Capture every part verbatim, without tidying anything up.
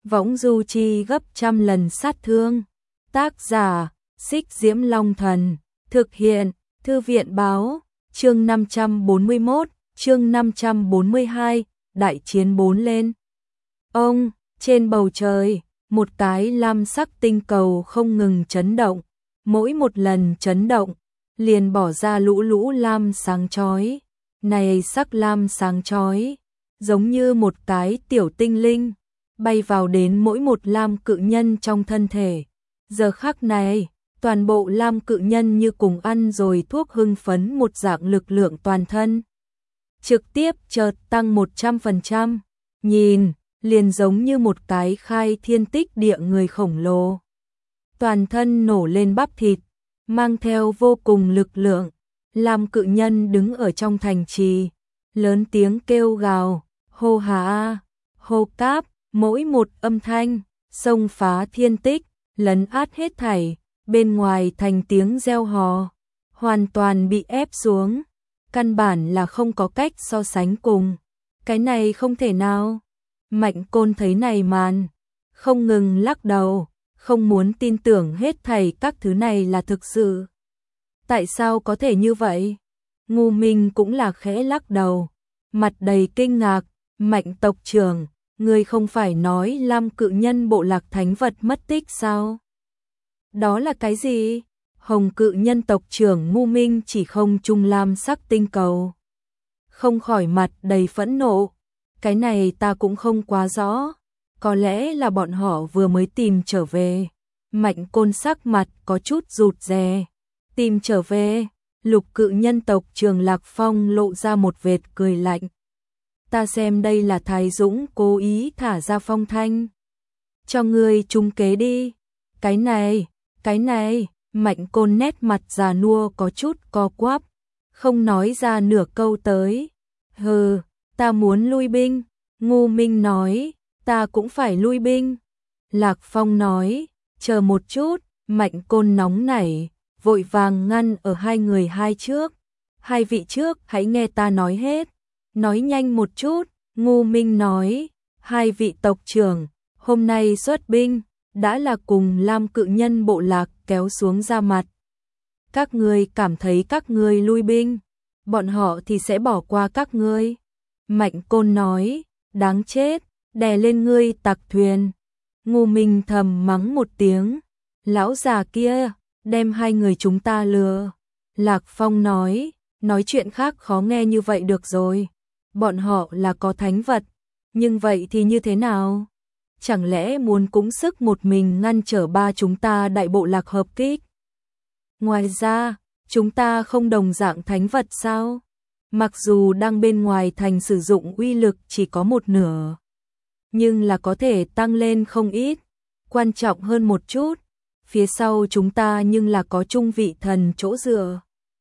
võng du chi gấp trăm lần sát thương. Tác giả, Xích Diễm Long Thần, thực hiện, Thư viện báo, chương năm trăm bốn mươi mốt, chương năm trăm bốn mươi hai, đại chiến bốn lên. Ông, trên bầu trời, một cái lam sắc tinh cầu không ngừng chấn động, mỗi một lần chấn động, liền bỏ ra lũ lũ lam sáng chói. Này sắc lam sáng chói, giống như một cái tiểu tinh linh, bay vào đến mỗi một lam cự nhân trong thân thể. Giờ khắc này, toàn bộ lam cự nhân như cùng ăn rồi thuốc hưng phấn một dạng lực lượng toàn thân. Trực tiếp chợt tăng một trăm phần trăm, nhìn, liền giống như một cái khai thiên tích địa người khổng lồ. Toàn thân nổ lên bắp thịt, mang theo vô cùng lực lượng. Lam cự nhân đứng ở trong thành trì, lớn tiếng kêu gào, hô hà, hô cáp, mỗi một âm thanh, xông phá thiên tích, lấn át hết thảy, bên ngoài thành tiếng reo hò, hoàn toàn bị ép xuống, căn bản là không có cách so sánh cùng. Cái này không thể nào. Mạnh Côn thấy này màn, không ngừng lắc đầu, không muốn tin tưởng hết thảy các thứ này là thực sự. Tại sao có thể như vậy? Ngô Minh cũng là khẽ lắc đầu, mặt đầy kinh ngạc. Mạnh tộc trưởng, ngươi không phải nói Lam cự nhân bộ lạc thánh vật mất tích sao? Đó là cái gì? Hồng cự nhân tộc trưởng Ngô Minh chỉ không trung lam sắc tinh cầu, không khỏi mặt đầy phẫn nộ. Cái này ta cũng không quá rõ, có lẽ là bọn họ vừa mới tìm trở về. Mạnh Côn sắc mặt có chút rụt rè. Tìm trở về? Lục cự nhân tộc Trường Lạc Phong lộ ra một vệt cười lạnh. Ta xem đây là Thái Dũng cố ý thả ra phong thanh. Cho ngươi trúng kế đi. Cái này, cái này, Mạnh Côn nét mặt già nua có chút co quắp, không nói ra nửa câu tới. Hừ, ta muốn lui binh. Ngô Minh nói, ta cũng phải lui binh. Lạc Phong nói, chờ một chút. Mạnh Côn nóng nảy, vội vàng ngăn ở hai người hai trước. Hai vị trước hãy nghe ta nói hết. Nói nhanh một chút. Ngô Minh nói, hai vị tộc trưởng, hôm nay xuất binh, đã là cùng Lam cự nhân bộ lạc kéo xuống ra mặt. Các ngươi cảm thấy các ngươi lui binh, bọn họ thì sẽ bỏ qua các ngươi. Mạnh Côn nói, đáng chết, đè lên ngươi tặc thuyền. Ngô Minh thầm mắng một tiếng, lão già kia, đem hai người chúng ta lừa. Lạc Phong nói, nói chuyện khác khó nghe như vậy được rồi. Bọn họ là có thánh vật, nhưng vậy thì như thế nào? Chẳng lẽ muốn cúng sức một mình ngăn trở ba chúng ta đại bộ lạc hợp kích? Ngoài ra, chúng ta không đồng dạng thánh vật sao? Mặc dù đang bên ngoài thành sử dụng uy lực chỉ có một nửa, nhưng là có thể tăng lên không ít. Quan trọng hơn một chút, phía sau chúng ta nhưng là có trung vị thần chỗ dựa.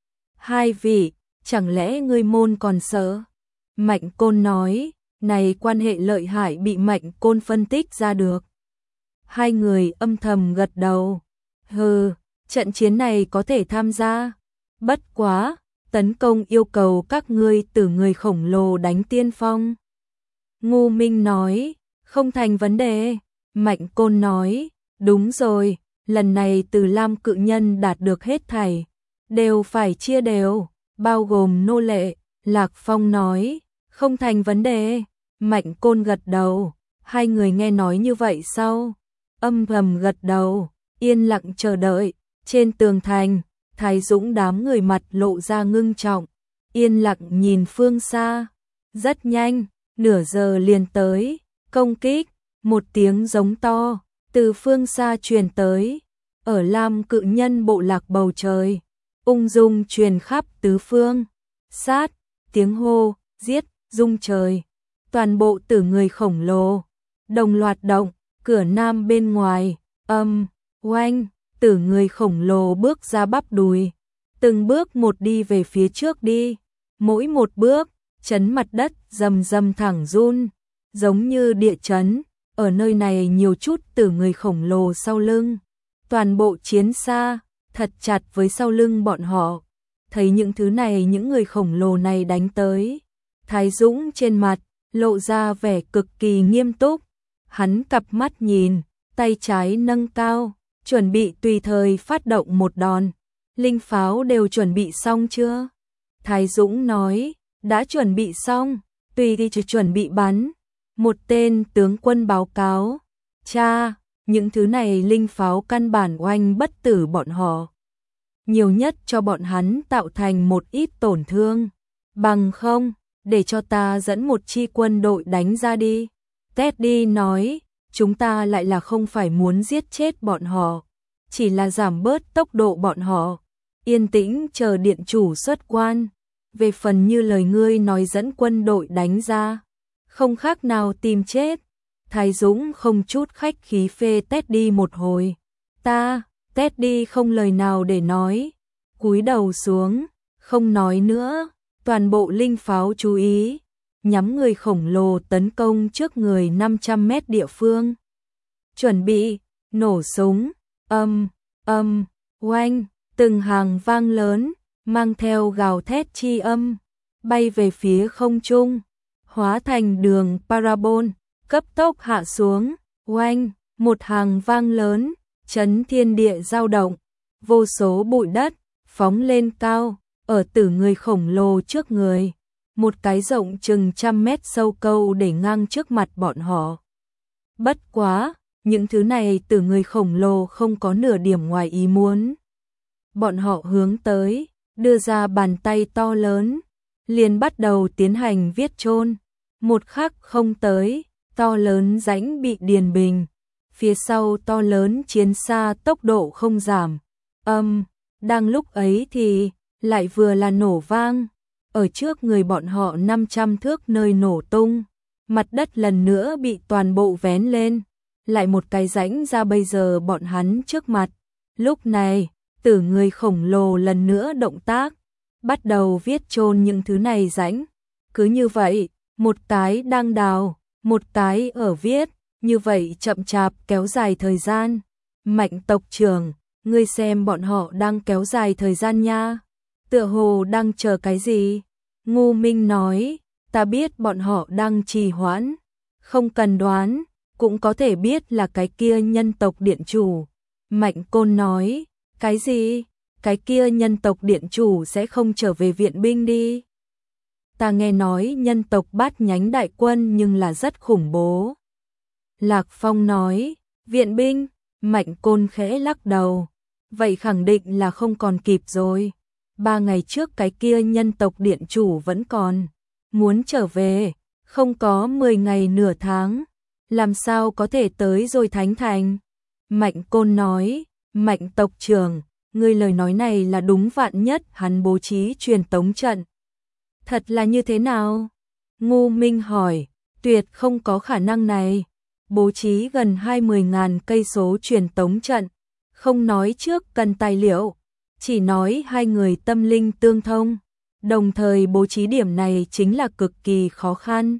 Hai vị, chẳng lẽ ngươi môn còn sợ? Mạnh Côn nói, này quan hệ lợi hại bị Mạnh Côn phân tích ra được. Hai người âm thầm gật đầu. Hừ, trận chiến này có thể tham gia. Bất quá, tấn công yêu cầu các ngươi từ người khổng lồ đánh tiên phong. Ngô Minh nói, không thành vấn đề. Mạnh Côn nói, đúng rồi, lần này từ Lam cự nhân đạt được hết thảy, đều phải chia đều, bao gồm nô lệ. Lạc Phong nói, không thành vấn đề. Mạnh Côn gật đầu. Hai người nghe nói như vậy sau, âm thầm gật đầu, yên lặng chờ đợi. Trên tường thành, Thái Dũng đám người mặt lộ ra ngưng trọng, yên lặng nhìn phương xa. Rất nhanh, nửa giờ liền tới, công kích. Một tiếng giống to từ phương xa truyền tới, ở Lam cự nhân bộ lạc bầu trời, ung dung truyền khắp tứ phương. Sát, tiếng hô, giết, rung trời. Toàn bộ tử người khổng lồ đồng loạt động, cửa nam bên ngoài, âm, oanh, tử người khổng lồ bước ra bắp đùi, từng bước một đi về phía trước đi, mỗi một bước, chấn mặt đất rầm rầm thẳng run, giống như địa chấn. Ở nơi này nhiều chút tử người khổng lồ sau lưng, toàn bộ chiến xa, thật chặt với sau lưng bọn họ. Thấy những thứ này, những người khổng lồ này đánh tới, Thái Dũng trên mặt lộ ra vẻ cực kỳ nghiêm túc. Hắn cặp mắt nhìn, tay trái nâng cao, chuẩn bị tùy thời phát động một đòn. Linh pháo đều chuẩn bị xong chưa? Thái Dũng nói, đã chuẩn bị xong, tùy thì chuẩn bị bắn. Một tên tướng quân báo cáo, cha, những thứ này linh pháo căn bản oanh bất tử bọn họ. Nhiều nhất cho bọn hắn tạo thành một ít tổn thương. Bằng không, để cho ta dẫn một chi quân đội đánh ra đi. Teddy nói, chúng ta lại là không phải muốn giết chết bọn họ, chỉ là giảm bớt tốc độ bọn họ. Yên tĩnh chờ điện chủ xuất quan. Về phần như lời ngươi nói dẫn quân đội đánh ra, không khác nào tìm chết. Thái Dũng không chút khách khí phê Teddy một hồi. Ta, Teddy không lời nào để nói, cúi đầu xuống, không nói nữa. Toàn bộ linh pháo chú ý, nhắm người khổng lồ tấn công trước người năm trăm mét địa phương. Chuẩn bị, nổ súng, âm, âm, oanh, từng hàng vang lớn, mang theo gào thét chi âm, bay về phía không trung, hóa thành đường parabol, cấp tốc hạ xuống, oanh, một hàng vang lớn, chấn thiên địa dao động, vô số bụi đất, phóng lên cao, ở tử người khổng lồ trước người, một cái rộng chừng trăm mét sâu câu để ngang trước mặt bọn họ. Bất quá, những thứ này tử người khổng lồ không có nửa điểm ngoài ý muốn. Bọn họ hướng tới, đưa ra bàn tay to lớn, liền bắt đầu tiến hành viết chôn. Một khắc không tới, to lớn rãnh bị điền bình, phía sau to lớn chiến xa tốc độ không giảm. Âm, đang lúc ấy thì lại vừa là nổ vang, ở trước người bọn họ năm trăm thước nơi nổ tung, mặt đất lần nữa bị toàn bộ vén lên, lại một cái rãnh ra bây giờ bọn hắn trước mặt. Lúc này, tử người khổng lồ lần nữa động tác, bắt đầu viết chôn những thứ này rãnh. Cứ như vậy, một cái đang đào, một cái ở viết, như vậy chậm chạp kéo dài thời gian. Mạnh tộc trưởng, ngươi xem bọn họ đang kéo dài thời gian nha. Tựa hồ đang chờ cái gì? Ngô Minh nói, ta biết bọn họ đang trì hoãn, không cần đoán, cũng có thể biết là cái kia nhân tộc điện chủ. Mạnh Côn nói, cái gì? Cái kia nhân tộc điện chủ sẽ không trở về viện binh đi. Ta nghe nói nhân tộc bát nhánh đại quân nhưng là rất khủng bố. Lạc Phong nói, viện binh, Mạnh Côn khẽ lắc đầu. Vậy khẳng định là không còn kịp rồi. Ba ngày trước cái kia nhân tộc điện chủ vẫn còn muốn trở về, không có mười ngày nửa tháng, làm sao có thể tới rồi Thánh Thành. Mạnh Côn nói, Mạnh tộc trưởng, ngươi lời nói này là đúng, vạn nhất hắn bố trí truyền tống trận. Thật là như thế nào? Ngô Minh hỏi, tuyệt không có khả năng này. Bố trí gần hai mươi ngàn cây số truyền tống trận, không nói trước cần tài liệu, chỉ nói hai người tâm linh tương thông, đồng thời bố trí điểm này chính là cực kỳ khó khăn.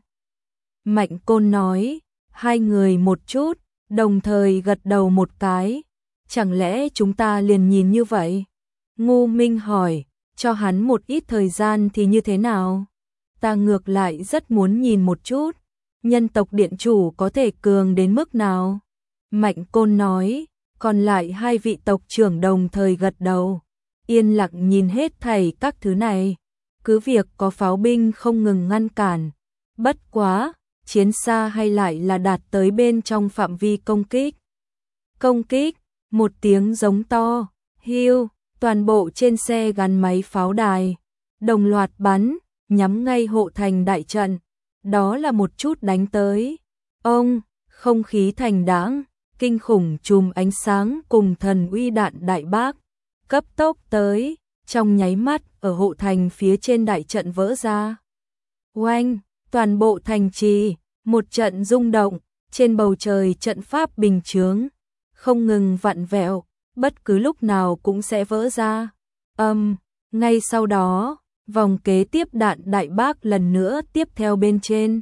Mạnh Côn nói, hai người một chút, đồng thời gật đầu một cái. Chẳng lẽ chúng ta liền nhìn như vậy? Ngô Minh hỏi, cho hắn một ít thời gian thì như thế nào? Ta ngược lại rất muốn nhìn một chút, nhân tộc điện chủ có thể cường đến mức nào? Mạnh Côn nói, còn lại hai vị tộc trưởng đồng thời gật đầu, yên lặng nhìn hết thảy các thứ này. Cứ việc có pháo binh không ngừng ngăn cản, bất quá, chiến xa hay lại là đạt tới bên trong phạm vi công kích. Công kích, một tiếng giống to, hiu, toàn bộ trên xe gắn máy pháo đài, đồng loạt bắn, nhắm ngay hộ thành đại trận. Đó là một chút đánh tới. Ông, không khí thành đãng, kinh khủng chùm ánh sáng cùng thần uy đạn đại bác, cấp tốc tới, trong nháy mắt ở hộ thành phía trên đại trận vỡ ra. Oanh, toàn bộ thành trì, một trận rung động, trên bầu trời trận pháp bình chướng, không ngừng vặn vẹo, bất cứ lúc nào cũng sẽ vỡ ra. Âm, um, ngay sau đó, vòng kế tiếp đạn đại bác lần nữa tiếp theo bên trên.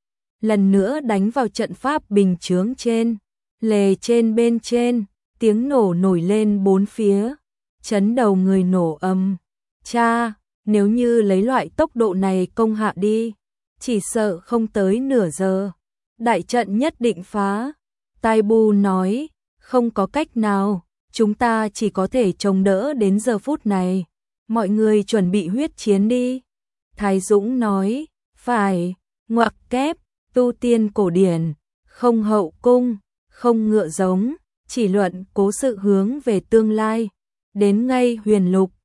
Lần nữa đánh vào trận pháp bình chướng trên, lề trên bên trên, tiếng nổ nổi lên bốn phía, chấn đầu người nổ âm. Cha, nếu như lấy loại tốc độ này công hạ đi, chỉ sợ không tới nửa giờ, đại trận nhất định phá. Tai Bu nói, không có cách nào, chúng ta chỉ có thể chống đỡ đến giờ phút này. Mọi người chuẩn bị huyết chiến đi. Thái Dũng nói, phải, ngoặc kép, tu tiên cổ điển, không hậu cung, không ngựa giống, chỉ luận cố sự hướng về tương lai. Đến ngay huyền lục,